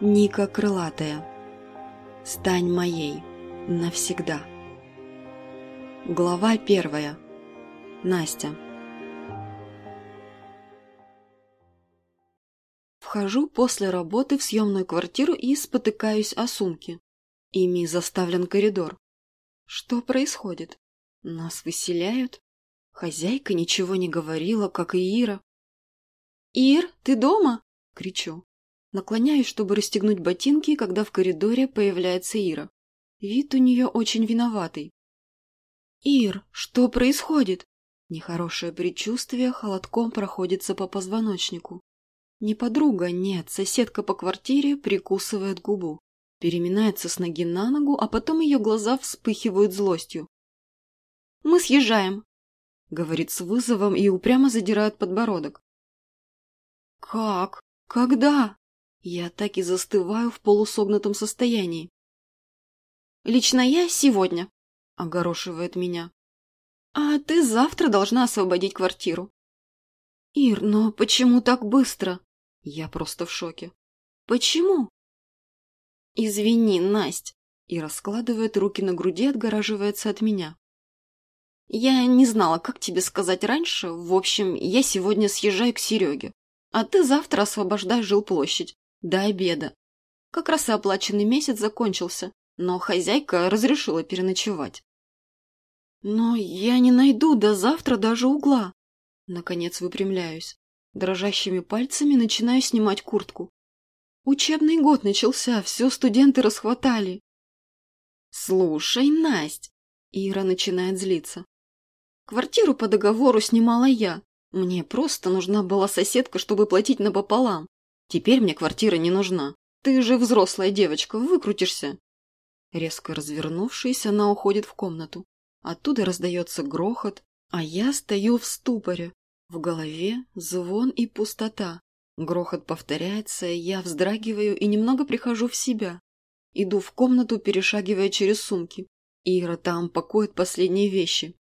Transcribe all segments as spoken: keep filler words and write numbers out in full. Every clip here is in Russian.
Ника Крылатая. Стань моей навсегда. Глава первая. Настя. Вхожу после работы в съемную квартиру и спотыкаюсь о сумки. Ими заставлен коридор. Что происходит? Нас выселяют? Хозяйка ничего не говорила, как и Ира. «Ир, ты дома?» – кричу. Наклоняюсь, чтобы расстегнуть ботинки, когда в коридоре появляется Ира. Вид у нее очень виноватый. «Ир, что происходит?» Нехорошее предчувствие холодком проходится по позвоночнику. Не подруга, нет, соседка по квартире прикусывает губу. Переминается с ноги на ногу, а потом ее глаза вспыхивают злостью. «Мы съезжаем», — говорит с вызовом и упрямо задирает подбородок. «Как? Когда?» Я так и застываю в полусогнутом состоянии. «Лично я сегодня», — огорошивает меня. «А ты завтра должна освободить квартиру». «Ир, но почему так быстро?» Я просто в шоке. «Почему?» «Извини, Насть», — и раскладывает руки на груди, отгораживается от меня. «Я не знала, как тебе сказать раньше. В общем, я сегодня съезжаю к Сереге, а ты завтра освобождай жилплощадь. До обеда. Как раз и оплаченный месяц закончился, но хозяйка разрешила переночевать». «Но я не найду до завтра даже угла». Наконец выпрямляюсь. Дрожащими пальцами начинаю снимать куртку. Учебный год начался, все студенты расхватали. «Слушай, Насть», Ира начинает злиться. «Квартиру по договору снимала я. Мне просто нужна была соседка, чтобы платить напополам. Теперь мне квартира не нужна. Ты же взрослая девочка, выкрутишься». Резко развернувшись, она уходит в комнату. Оттуда раздается грохот, а я стою в ступоре. В голове звон и пустота. Грохот повторяется, я вздрагиваю и немного прихожу в себя. Иду в комнату, перешагивая через сумки. Ира там пакует последние вещи.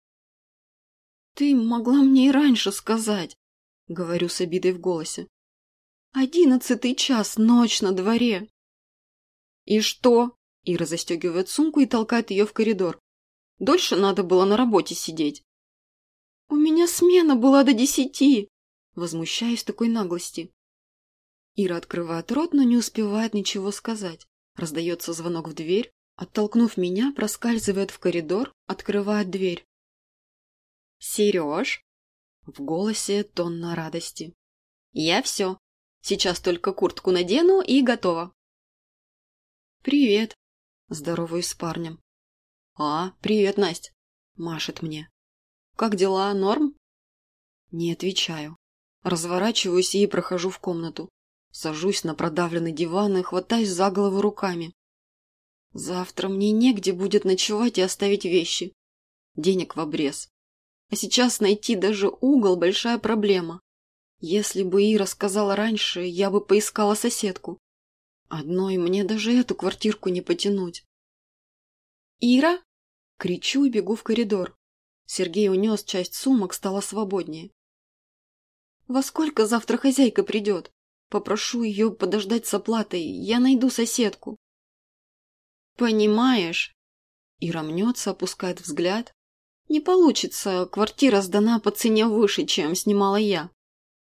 «Ты могла мне и раньше сказать», — говорю с обидой в голосе. «Одиннадцатый час, ночь на дворе». «И что?» — Ира застегивает сумку и толкает ее в коридор. «Дольше надо было на работе сидеть». «У меня смена была до десяти», — возмущаюсь такой наглости. Ира открывает рот, но не успевает ничего сказать. Раздается звонок в дверь. Оттолкнув меня, проскальзывает в коридор, открывает дверь. «Сереж?» В голосе тонна радости. «Я все. Сейчас только куртку надену и готово». «Привет», — здороваюсь с парнем. «А, привет, Насть», — машет мне. «Как дела, норм?» Не отвечаю. Разворачиваюсь и прохожу в комнату. Сажусь на продавленный диван и хватаюсь за голову руками. Завтра мне негде будет ночевать и оставить вещи. Денег в обрез. А сейчас найти даже угол – большая проблема. Если бы Ира сказала раньше, я бы поискала соседку. Одной мне даже эту квартирку не потянуть. «Ира?» – кричу и бегу в коридор. Сергей унес часть сумок, стало свободнее. «Во сколько завтра хозяйка придет? Попрошу ее подождать с оплатой, я найду соседку». «Понимаешь?» Ира мнется, опускает взгляд. «Не получится, квартира сдана по цене выше, чем снимала я».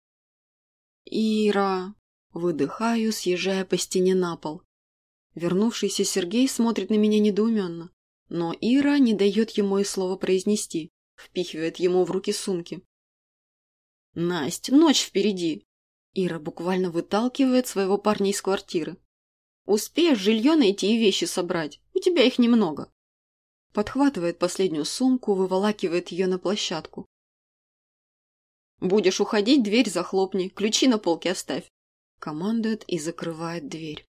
«Ира...» Выдыхаю, съезжая по стене на пол. Вернувшийся Сергей смотрит на меня недоуменно, но Ира не дает ему и слова произнести, впихивает ему в руки сумки. «Насть, ночь впереди!» Ира буквально выталкивает своего парня из квартиры. «Успеешь жилье найти и вещи собрать, у тебя их немного». Подхватывает последнюю сумку, выволакивает ее на площадку. «Будешь уходить, дверь захлопни, ключи на полке оставь», командует и закрывает дверь.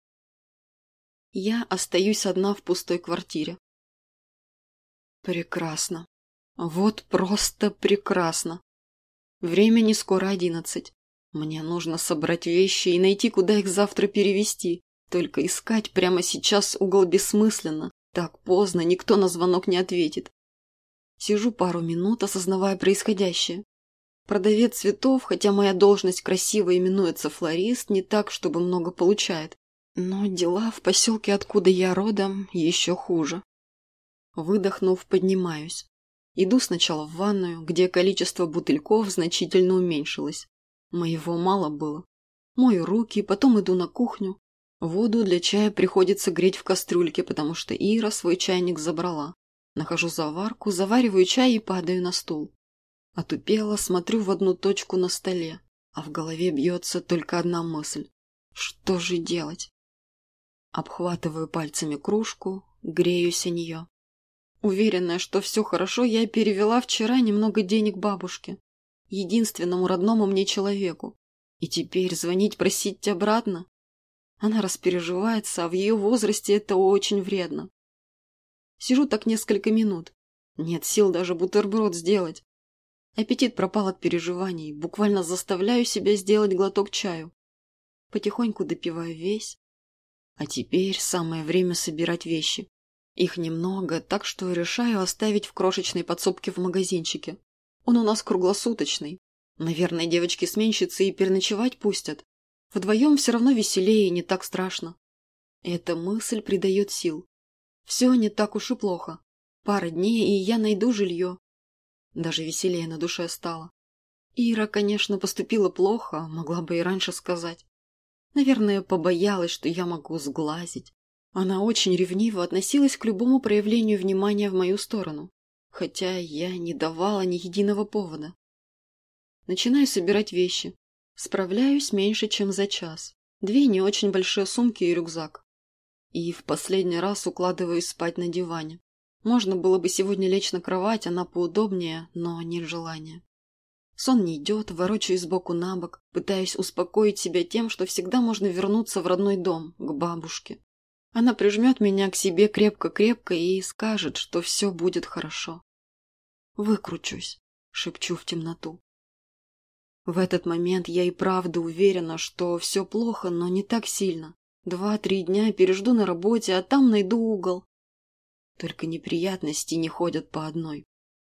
Я остаюсь одна в пустой квартире. Прекрасно. Вот просто прекрасно. Времени скоро одиннадцать. Мне нужно собрать вещи и найти, куда их завтра перевезти. Только искать прямо сейчас угол бессмысленно. Так поздно, никто на звонок не ответит. Сижу пару минут, осознавая происходящее. Продавец цветов, хотя моя должность красиво именуется флорист, не так, чтобы много получает. Но дела в поселке, откуда я родом, еще хуже. Выдохнув, поднимаюсь. Иду сначала в ванную, где количество бутыльков значительно уменьшилось. Моего мало было. Мою руки, потом иду на кухню. Воду для чая приходится греть в кастрюльке, потому что Ира свой чайник забрала. Нахожу заварку, завариваю чай и падаю на стул. Отупело, смотрю в одну точку на столе, а в голове бьется только одна мысль. Что же делать? Обхватываю пальцами кружку, греюсь о нее. Уверенная, что все хорошо, я перевела вчера немного денег бабушке, единственному родному мне человеку. И теперь звонить просить обратно? Она распереживается, а в ее возрасте это очень вредно. Сижу так несколько минут. Нет сил даже бутерброд сделать. Аппетит пропал от переживаний, буквально заставляю себя сделать глоток чаю. Потихоньку допиваю весь. А теперь самое время собирать вещи. Их немного, так что решаю оставить в крошечной подсобке в магазинчике. Он у нас круглосуточный. Наверное, девочки-сменщицы и переночевать пустят. Вдвоем все равно веселее и не так страшно. Эта мысль придает сил. Все не так уж и плохо. Пара дней, и я найду жилье. Даже веселее на душе стало. Ира, конечно, поступила плохо, могла бы и раньше сказать. Наверное, побоялась, что я могу сглазить. Она очень ревниво относилась к любому проявлению внимания в мою сторону, хотя я не давала ни единого повода. Начинаю собирать вещи. Справляюсь меньше, чем за час. Две не очень большие сумки и рюкзак. И в последний раз укладываюсь спать на диване. Можно было бы сегодня лечь на кровать, она поудобнее, но нет желания. Сон не идет, ворочаюсь сбоку на бок, пытаюсь успокоить себя тем, что всегда можно вернуться в родной дом, к бабушке. Она прижмет меня к себе крепко-крепко и скажет, что все будет хорошо. «Выкручусь», — шепчу в темноту. В этот момент я и правда уверена, что все плохо, но не так сильно. Два-три дня пережду на работе, а там найду угол. Только неприятности не ходят по одной.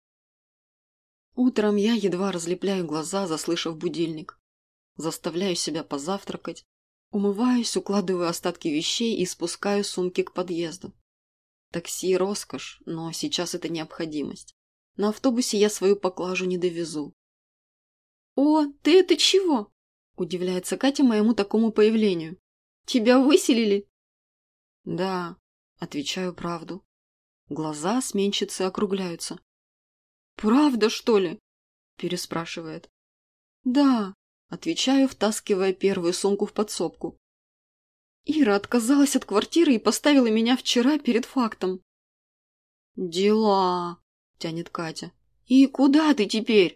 Утром я едва разлепляю глаза, заслышав будильник. Заставляю себя позавтракать. Умываюсь, укладываю остатки вещей и спускаю сумки к подъезду. Такси – роскошь, но сейчас это необходимость. На автобусе я свою поклажу не довезу. «О, ты это чего?» – удивляется Катя моему такому появлению. «Тебя выселили?» «Да», – отвечаю правду. Глаза сменщицы округляются. «Правда, что ли?» – переспрашивает. «Да», – отвечаю, втаскивая первую сумку в подсобку. «Ира отказалась от квартиры и поставила меня вчера перед фактом». «Дела», – тянет Катя. «И куда ты теперь?»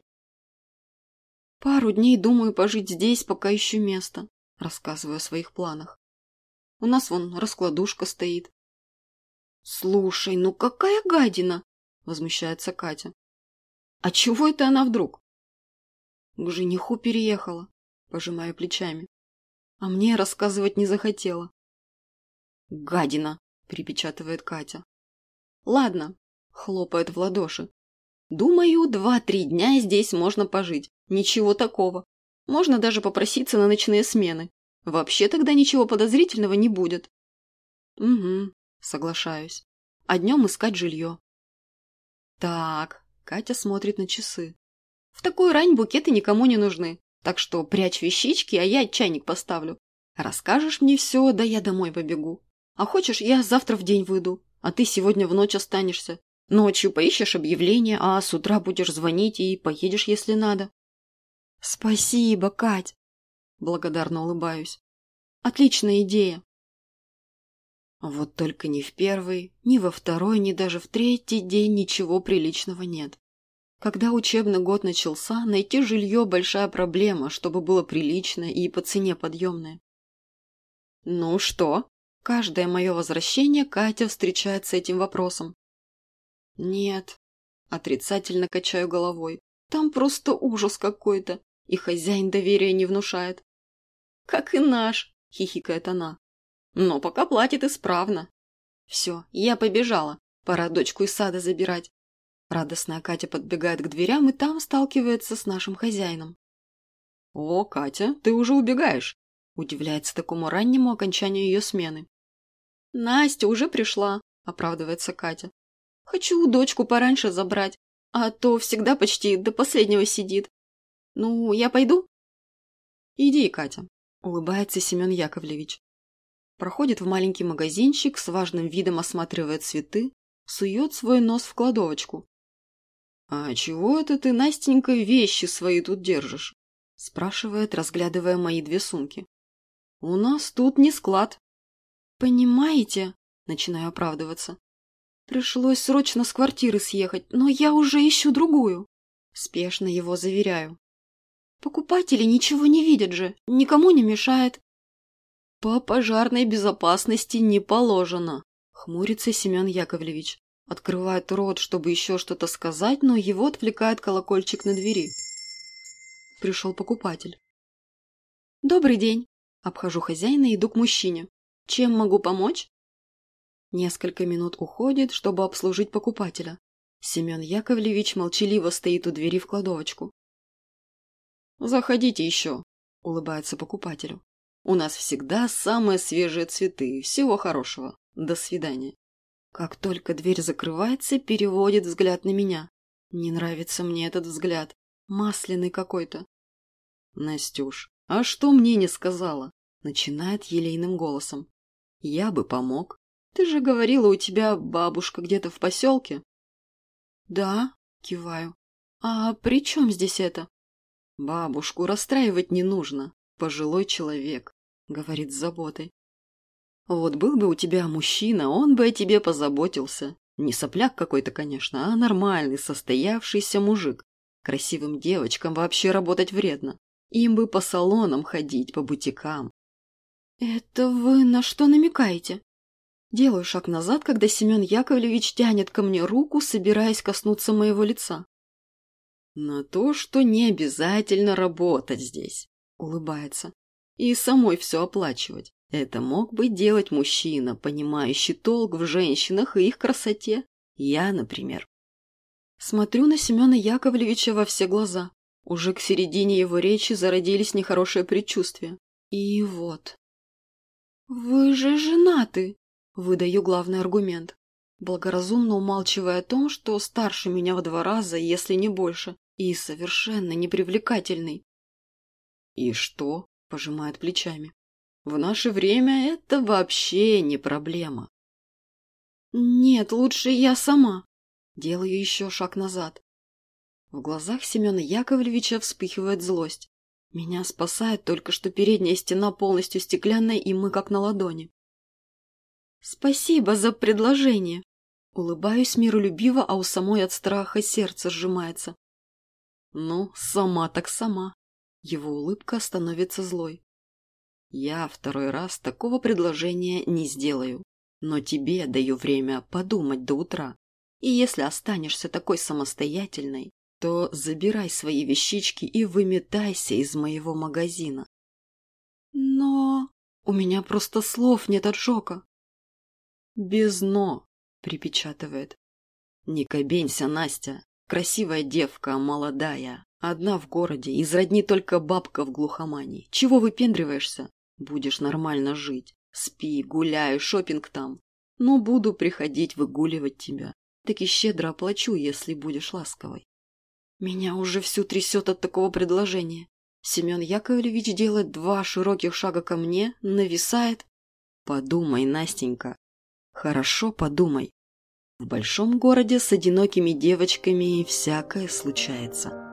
«Пару дней думаю пожить здесь, пока ищу место», – рассказываю о своих планах. «У нас вон раскладушка стоит». «Слушай, ну какая гадина!» – возмущается Катя. «А чего это она вдруг?» «К жениху переехала», – пожимаю плечами. А мне рассказывать не захотела. «Гадина!» – припечатывает Катя. «Ладно», – хлопает в ладоши. «Думаю, два-три дня здесь можно пожить. Ничего такого. Можно даже попроситься на ночные смены. Вообще тогда ничего подозрительного не будет». «Угу», – соглашаюсь. «А днем искать жилье». «Так», – Катя смотрит на часы. «В такую рань букеты никому не нужны. Так что прячь вещички, а я чайник поставлю. Расскажешь мне все, да я домой побегу. А хочешь, я завтра в день выйду, а ты сегодня в ночь останешься. Ночью поищешь объявление, а с утра будешь звонить и поедешь, если надо». «Спасибо, Кать!» Благодарно улыбаюсь. «Отличная идея!» Вот только ни в первый, ни во второй, ни даже в третий день ничего приличного нет. Когда учебный год начался, найти жилье – большая проблема, чтобы было приличное и по цене подъемное. «Ну что?» Каждое мое возвращение Катя встречает с этим вопросом. «Нет», – отрицательно качаю головой. «Там просто ужас какой-то, и хозяин доверия не внушает». «Как и наш», – хихикает она. «Но пока платит исправно». «Все, я побежала. Пора дочку из сада забирать». Радостная Катя подбегает к дверям и там сталкивается с нашим хозяином. «О, Катя, ты уже убегаешь. Удивляется такому раннему окончанию ее смены. «Настя уже пришла», – оправдывается Катя. «Хочу дочку пораньше забрать, а то всегда почти до последнего сидит. Ну, я пойду?» «Иди, Катя», – улыбается Семен Яковлевич. Проходит в маленький магазинчик, с важным видом осматривает цветы, сует свой нос в кладовочку. «А чего это ты, Настенька, вещи свои тут держишь?» – спрашивает, разглядывая мои две сумки. «У нас тут не склад». «Понимаете?» – начинаю оправдываться. «Пришлось срочно с квартиры съехать, но я уже ищу другую». Спешно его заверяю. «Покупатели ничего не видят же, никому не мешает». «По пожарной безопасности не положено», – хмурится Семен Яковлевич. Открывает рот, чтобы еще что-то сказать, но его отвлекает колокольчик на двери. Пришел покупатель. «Добрый день!» Обхожу хозяина и иду к мужчине. «Чем могу помочь?» Несколько минут уходит, чтобы обслужить покупателя. Семен Яковлевич молчаливо стоит у двери в кладовочку. «Заходите еще», – улыбается покупателю. «У нас всегда самые свежие цветы. Всего хорошего. До свидания». Как только дверь закрывается, переводит взгляд на меня. Не нравится мне этот взгляд. Масляный какой-то. «Настюш, а что мне не сказала?» Начинает елейным голосом. «Я бы помог. Ты же говорила, у тебя бабушка где-то в поселке?» «Да», киваю. «А при чем здесь это?» «Бабушку расстраивать не нужно. Пожилой человек», говорит с заботой. «Вот был бы у тебя мужчина, он бы о тебе позаботился. Не сопляк какой-то, конечно, а нормальный, состоявшийся мужик. Красивым девочкам вообще работать вредно. Им бы по салонам ходить, по бутикам». «Это вы на что намекаете?» Делаю шаг назад, когда Семен Яковлевич тянет ко мне руку, собираясь коснуться моего лица. «На то, что не обязательно работать здесь», улыбается. «И самой все оплачивать. Это мог бы делать мужчина, понимающий толк в женщинах и их красоте. Я, например». Смотрю на Семена Яковлевича во все глаза. Уже к середине его речи зародились нехорошие предчувствия. И вот. «Вы же женаты!» – выдаю главный аргумент, благоразумно умалчивая о том, что старше меня в два раза, если не больше, и совершенно непривлекательный. «И что?» – пожимает плечами. «В наше время это вообще не проблема». «Нет, лучше я сама». Делаю еще шаг назад. В глазах Семена Яковлевича вспыхивает злость. Меня спасает только, что передняя стена полностью стеклянная, и мы как на ладони. «Спасибо за предложение». Улыбаюсь миролюбиво, а у самой от страха сердце сжимается. «Ну, сама так сама». Его улыбка становится злой. «Я второй раз такого предложения не сделаю, но тебе даю время подумать до утра. И если останешься такой самостоятельной, то забирай свои вещички и выметайся из моего магазина». «Но...» У меня просто слов нет от шока. «Без «но», — припечатывает. «Не кабенься, Настя. Красивая девка, молодая. Одна в городе, из родни только бабка в глухомании. Чего выпендриваешься? Будешь нормально жить. Спи, гуляй, шопинг там. Но буду приходить выгуливать тебя. Так и щедро оплачу, если будешь ласковой». Меня уже всю трясет от такого предложения. Семен Яковлевич делает два широких шага ко мне, нависает. «Подумай, Настенька. Хорошо подумай. В большом городе с одинокими девочками всякое случается».